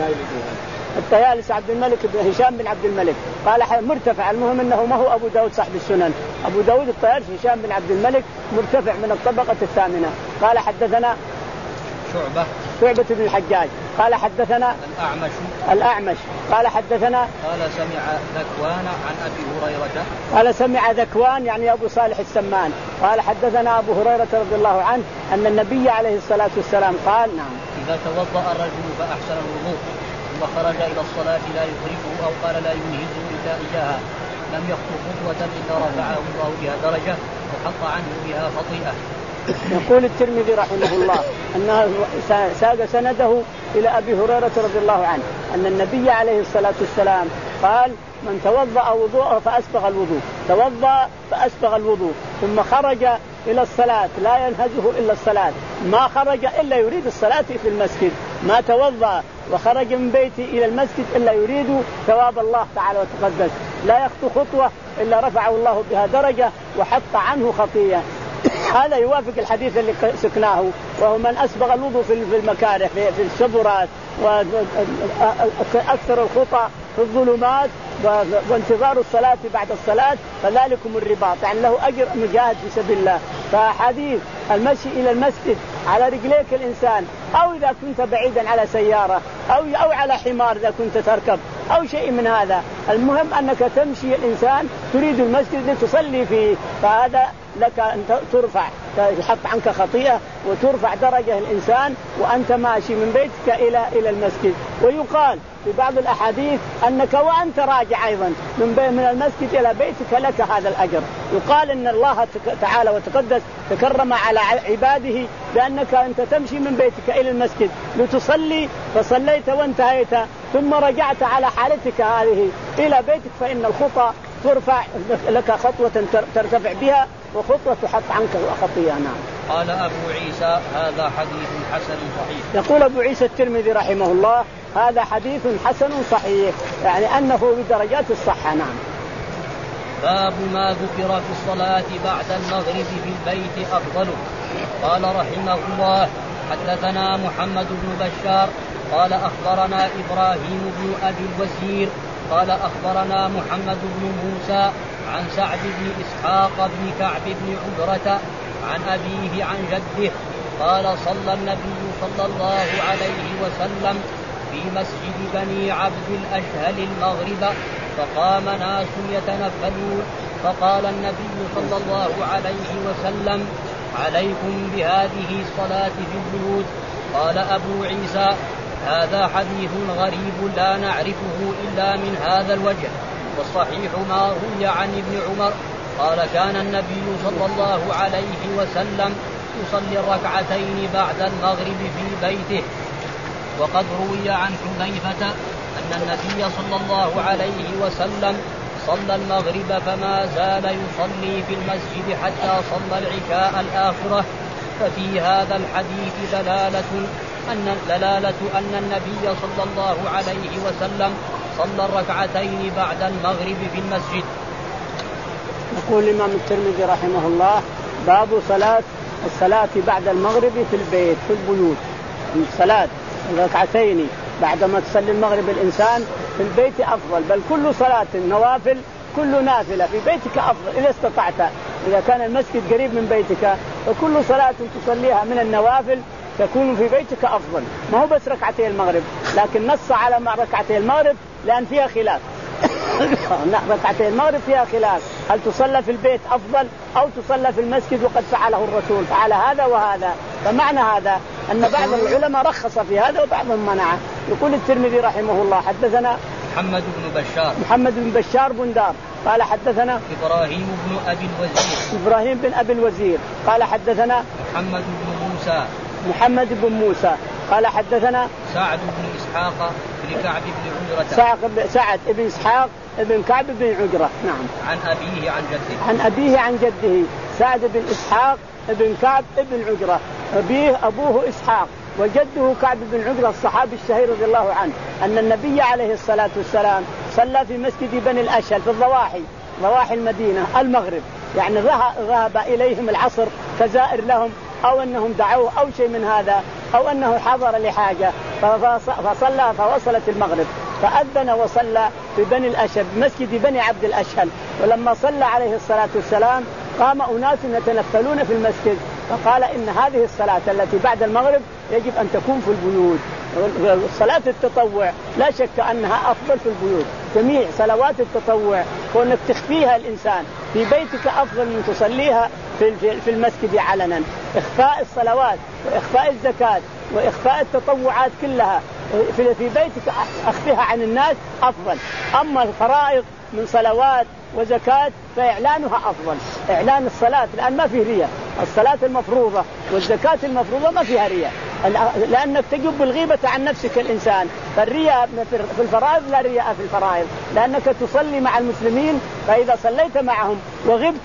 الطيالس عبد الملك بن هشام بن عبد الملك قال مرتفع، المهم أنه ما هو أبو داود صاحب السنن. أبو داود الطيالس هشام بن عبد الملك مرتفع من الطبقة الثامنة. قال حدثنا شعبة شعبة بن الحجاج قال حدثنا الأعمش الأعمش قال حدثنا قال سمع ذكوان عن أبي هريرة قال سمع ذكوان يعني أبو صالح السمان قال حدثنا أبو هريرة رضي الله عنه أن النبي عليه الصلاة والسلام قال: نعم إذا توضأ الرجل فأحسن الوضوء ثم خرج إلى الصلاة لا يخرجه أو قال لا ينهزه إلا إياها لم يخطو خطوة إلا رفعه الله بها درجة وحط عنه بها خطيئة. يقول الترمذي رحمه الله أنه ساق سنده إلى أبي هريرة رضي الله عنه أن النبي عليه الصلاة والسلام قال: من توضأ وضوءه فأسبغ الوضوء توضأ فأسبغ الوضوء ثم خرج إلى الصلاة لا ينهزه إلا الصلاة، ما خرج إلا يريد الصلاة في المسجد، ما توضأ وخرج من بيته إلى المسجد إلا يريد ثواب الله تعالى وتقدس. لا يخطو خطوة إلا رفعه الله بها درجة وحط عنه خطيئة. هذا يوافق الحديث اللي سكناه، وهو من أسبغ الوضوء في المكاره في الشبرات وأكثر الخطى في الظلمات وانتظار الصلاة بعد الصلاة فذلكم الرباط، يعني له أجر مجاهد في سبيل الله. فحديث المشي إلى المسجد على رجليك الإنسان، أو إذا كنت بعيدا على سيارة أو أو على حمار إذا كنت تركب أو شيء من هذا، المهم أنك تمشي الإنسان تريد المسجد لتصلي فيه، فهذا لك أن ترفع يحط عنك خطيئة وترفع درجة الإنسان وأنت ماشي من بيتك إلى إلى المسجد. ويقال في بعض الأحاديث أنك وأنت راجع أيضا من من المسجد إلى بيتك لك هذا الأجر. يقال إن الله تعالى وتقدس تكرم على عباده بأنك أنت تمشي من بيتك إلى المسجد لتصلي، فصليت وانتهيت ثم رجعت على حالتك هذه إلى بيتك، فإن الخطى ترفع لك خطوة ترتفع بها وخطوة تحط عنك خطيئة. نعم. قال أبو عيسى هذا حديث حسن صحيح. يقول أبو عيسى الترمذي رحمه الله هذا حديث حسن صحيح، يعني أنه بدرجات الصحة. نعم. باب ما ذكر في الصلاة بعد المغرب في البيت أفضل. قال رحمه الله حدثنا محمد بن بشار قال أخبرنا إبراهيم بن أبي الوزير قال أخبرنا محمد بن موسى عن سعد بن إسحاق بن كعب بن عبرة عن أبيه عن جده قال صلى النبي صلى الله عليه وسلم في مسجد بني عبد الأشهل المغرب فقام ناس يتنفلون فقال النبي صلى الله عليه وسلم عليكم بهذه الصلاة في البيوت. قال أبو عيسى هذا حديث غريب لا نعرفه إلا من هذا الوجه، والصحيح ما روي عن ابن عمر قال كان النبي صلى الله عليه وسلم يصلي الركعتين بعد المغرب في بيته. وقد روي عن حذيفة أن النبي صلى الله عليه وسلم صلى المغرب فما زال يصلي في المسجد حتى صلى العشاء الآخرة. ففي هذا الحديث دلالة أن دلالة أن النبي صلى الله عليه وسلم صلى الركعتين بعد المغرب في المسجد. يقول الإمام الترمذي رحمه الله باب صلاة الصلاة بعد المغرب في البيت في البيوت. الصلاة الركعتين بعد ما تصلي المغرب الإنسان في البيت أفضل، بل كل صلاة نوافل كل نافلة في بيتك أفضل إذا استطعت. إذا كان المسجد قريب من بيتك فكل صلاة تصليها من النوافل تكون في بيتك أفضل. ما هو بس ركعتي المغرب، لكن نص على مع ركعتي المغرب لأن فيها خلاف. ركعتي المغرب فيها خلاف، هل تصلى في البيت أفضل أو تصلى في المسجد، وقد فعله الرسول فعل هذا وهذا. فمعنى هذا أن بعض العلماء رخص في هذا وبعضهم منعه. يقول الترمذي رحمه الله حدثنا محمد بن بشار محمد بن بشار بن دار قال حدثنا إبراهيم بن أبي الوزير إبراهيم بن أبي الوزير قال حدثنا محمد بن موسى محمد بن موسى قال حدثنا سعد بن إسحاق بن كعب بن عجرة سعد, سعد بن إسحاق بن كعب بن عجرة. نعم. عن أبيه عن جده عن أبيه عن جده سعد بن إسحاق بن كعب بن عجرة. أبيه أبوه إسحاق وجده كعب بن عجرة الصحابي الشهير رضي الله عنه أن النبي عليه الصلاة والسلام صلى في مسجد بني الأشهل في الضواحي ضواحي المدينة المغرب، يعني ذهب إليهم العصر كزائر لهم أو أنهم دعوه أو شيء من هذا أو أنه حضر لحاجة فصلى فوصلت المغرب فأذن وصلى في بني الأشهل مسجد بني عبد الأشهل. ولما صلى عليه الصلاة والسلام قام أناس يتنفلون في المسجد فقال إن هذه الصلاة التي بعد المغرب يجب أن تكون في البيوت. صلاة التطوع لا شك أنها أفضل في البيوت، جميع صلوات التطوع وأنك تخفيها الإنسان في بيتك أفضل من تصليها في المسجد علنا. إخفاء الصلوات وإخفاء الزكاة وإخفاء التطوعات كلها في بيتك أخفيها عن الناس أفضل. أما الفرائض من صلوات وزكاة فإعلانها أفضل. إعلان الصلاة الآن ما فيه رياء، الصلاة المفروضة والزكاة المفروضة ما فيها رياء، لأنك تجب الغيبة عن نفسك الإنسان. فالرياء في الفرائض لا رياء في الفرائض، لأنك تصلي مع المسلمين فإذا صليت معهم وغبت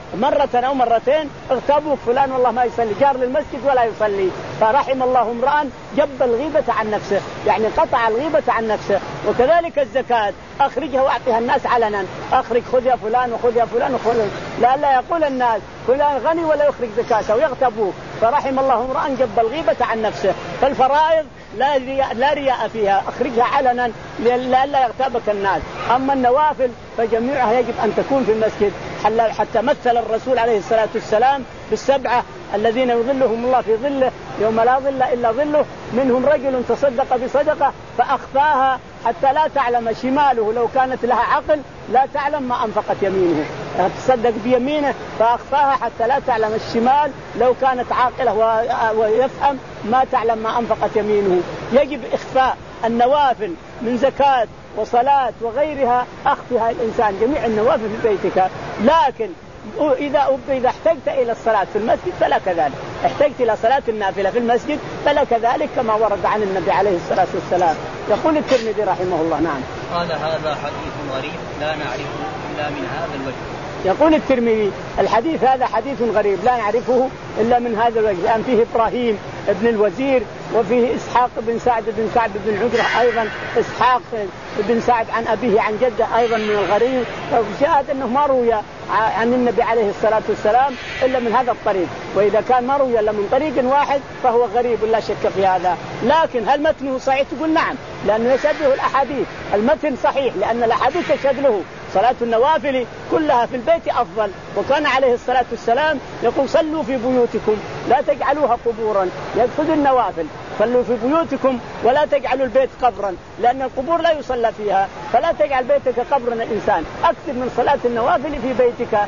مرة أو مرتين اغتابوك فلان والله ما يصلي، جار للمسجد ولا يصلي، فرحم الله امرأ جب الغيبة عن نفسه، يعني قطع الغيبة عن نفسه. وكذلك الزكاة أخرجها وأعطيها الناس علنا، أخرج خذ يا فلان وخذ يا فلان وخذ، لا لا يقول الناس فلان غني ولا يخرج زكاته ويغتابوه، فرحم الله امرأ جب الغيبة عن نفسه. فالفرائض لا رياء, لا رياء فيها، أخرجها علنا لئلا يغتابك الناس. أما النوافل فجميعها يجب أن تكون في المسجد، حتى مثل الرسول عليه الصلاة والسلام بالسبعة الذين يظلهم الله في ظله يوم لا ظل إلا ظله، منهم رجل تصدق بصدقة فأخفاها حتى لا تعلم شماله، لو كانت لها عقل لا تعلم ما أنفقت يمينه، تصدق بيمينه فأخفاها حتى لا تعلم الشمال لو كانت عاقلة ويفهم ما تعلم ما أنفقت يمينه. يجب إخفاء النوافل من زكاة وصلاة وغيرها، أخفها الإنسان جميع النوافل في بيتك. لكن إذا إذا احتجت إلى الصلاة في المسجد فلا كذلك، احتجت إلى صلاة النافلة في المسجد فلا كذلك، كما ورد عن النبي عليه الصلاة والسلام. يقول الترمذي رحمه الله. نعم. قال هذا حديث غريب لا نعرفه إلا من هذا الوجه. يقول الترمذي الحديث هذا حديث غريب لا نعرفه إلا من هذا الوجه، لأن فيه إبراهيم ابن الوزير وفيه إسحاق بن سعد بن سعد بن عجرة أيضا، إسحاق بن سعد عن أبيه عن جده أيضا من الغريب، فشاهد أنه ما روي عن النبي عليه الصلاة والسلام إلا من هذا الطريق، وإذا كان ما روي إلا من طريق واحد فهو غريب لا شك في هذا. لكن هل متنه صحيح؟ تقول نعم، لأنه يشهد له الأحاديث، المتن صحيح لأن الأحاديث تشهد له. صلاة النوافل كلها في البيت أفضل، وكان عليه الصلاة والسلام يقول صلوا في بيوتكم لا تجعلوها قبورا، يقصد النوافل صلوا في بيوتكم ولا تجعلوا البيت قبرا، لأن القبور لا يصلى فيها، فلا تجعل بيتك قبرا الإنسان، أكثر من صلاة النوافل في بيتك.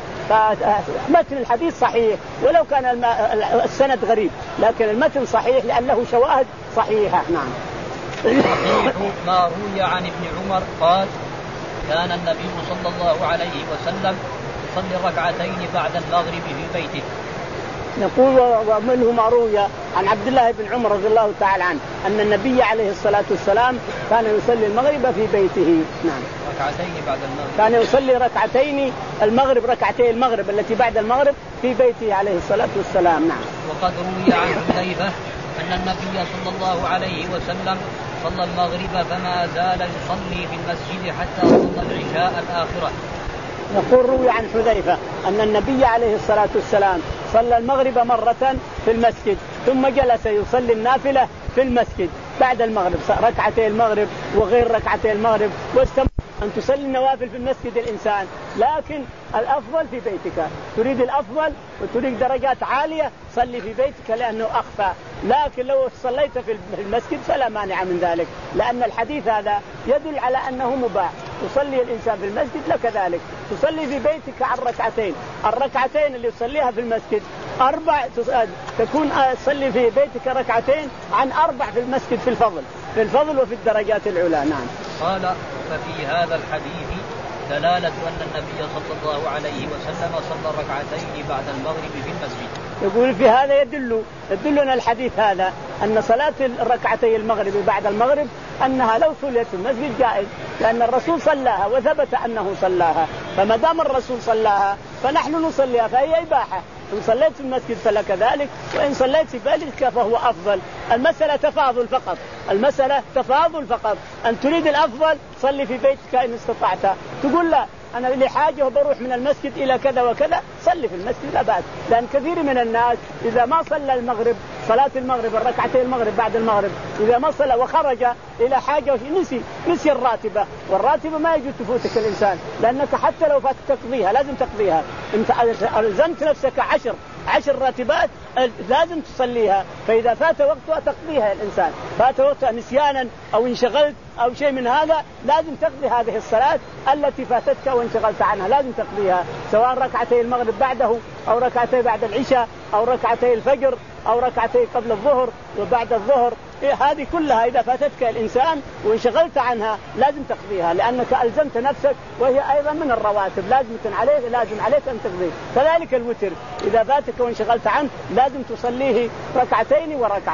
فمتن الحديث صحيح ولو كان السند غريب، لكن المتن صحيح لأنه شواهد صحيحة. نعم. ما روي عن ابن عمر قال كان النبي صلى الله عليه وسلم يصلي ركعتين بعد المغرب في بيته. يقول ومنه ما روي عن عبد الله بن عمر رضي الله تعالى عنه أن النبي عليه الصلاة والسلام كان يصلي المغرب في بيته. نعم. ركعتين بعد المغرب. كان يصلي ركعتين المغرب، ركعتي المغرب التي بعد المغرب في بيته عليه الصلاة والسلام. نعم. وقد روي عن حذيفة أن النبي صلى الله عليه وسلم صلى المغرب فما زال يصلي في المسجد حتى صلى العشاء الآخرة. يقول روي عن حذيفة أن النبي عليه الصلاة والسلام صلى المغرب مرة في المسجد ثم جلس يصلي النافلة في المسجد بعد المغرب، ركعتي المغرب وغير ركعتي المغرب، واستمر أن تصلي النوافل في المسجد الإنسان، لكن الأفضل في بيتك. تريد الأفضل وتريد درجات عالية صلي في بيتك لأنه أخفى، لكن لو صليت في المسجد فلا مانع من ذلك، لأن الحديث هذا يدل على أنه مباح. تصلي الإنسان في المسجد لكذلك تصلي في بيتك عن ركعتين، الركعتين اللي يصليها في المسجد أربع، تكون تصلي في بيتك ركعتين عن أربع في المسجد في الفضل في الفضل وفي الدرجات العلى. نعم. قال ففي هذا الحديث دلالة أن النبي صلى الله عليه وسلم صلى ركعتين بعد المغرب في المسجد. يقول في هذا يدل يدلنا الحديث هذا أن صلاة الركعتي المغرب بعد المغرب أنها لو صليت في المسجد جائز، لأن الرسول صلاها وثبت أنه صلاها، فما دام الرسول صلاها فنحن نصليها، فهي إباحة. إن صليت في المسجد فلا كذلك، وإن صليت في بيتك فهو أفضل. المسألة تفاضل فقط، المسألة تفاضل فقط. أن تريد الأفضل صلي في بيتك إن استطعت، تقول لا أنا لي حاجة وبروح من المسجد إلى كذا وكذا، صلي في المسجد لا بأس. لأن كثير من الناس إذا ما صلى المغرب صلاة المغرب الركعتين المغرب بعد المغرب إذا ما صلى وخرج إلى حاجة نسي نسي الراتبة، والراتبة ما يجوز تفوتك الإنسان، لأنك حتى لو فاتك تقضيها لازم تقضيها. أنت ألزمت نفسك عشر عشر راتبات لازم تصليها، فإذا فات وقتها تقضيها الإنسان، فات وقتها نسيانا أو انشغلت أو شيء من هذا لازم تقضي هذه الصلاة التي فاتتك وانشغلت عنها، لازم تقضيها، سواء ركعتي المغرب بعده أو ركعتي بعد العشاء أو ركعتي الفجر أو ركعتي قبل الظهر وبعد الظهر. إيه هذه كلها إذا فاتتك الإنسان وانشغلت عنها لازم تقضيها، لأنك ألزمت نفسك، وهي أيضا من الرواتب لازم عليك لازم عليك أن تقضيه. كذلك الوتر إذا فاتك وانشغلت عنه لازم تصليه ركعتين وركعة،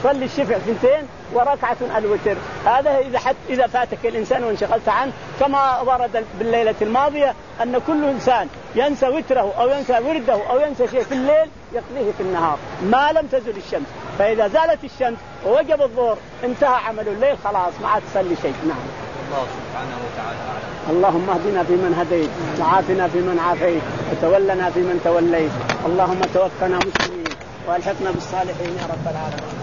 تصلي الشفع ثنتين وركعة الوتر. هذا إذا حتى إذا فاتك الإنسان وانشغلت عنه، كما ورد بالليلة الماضية أن كل إنسان ينسى وتره أو ينسى ورده أو ينسى شيء في الليل يقضيه في النهار ما لم تزل الشمس. فإذا زالت الشمس ووجب الظهر انتهى عمل الليل خلاص ما عاد تصلي شيء. نعم. الله سبحانه وتعالى أعلم. اللهم اهدنا فيمن هديت وعافنا فيمن عافيت وتولنا فيمن توليت. اللهم توفنا مسلمين والحقنا بالصالحين يا رب العالمين.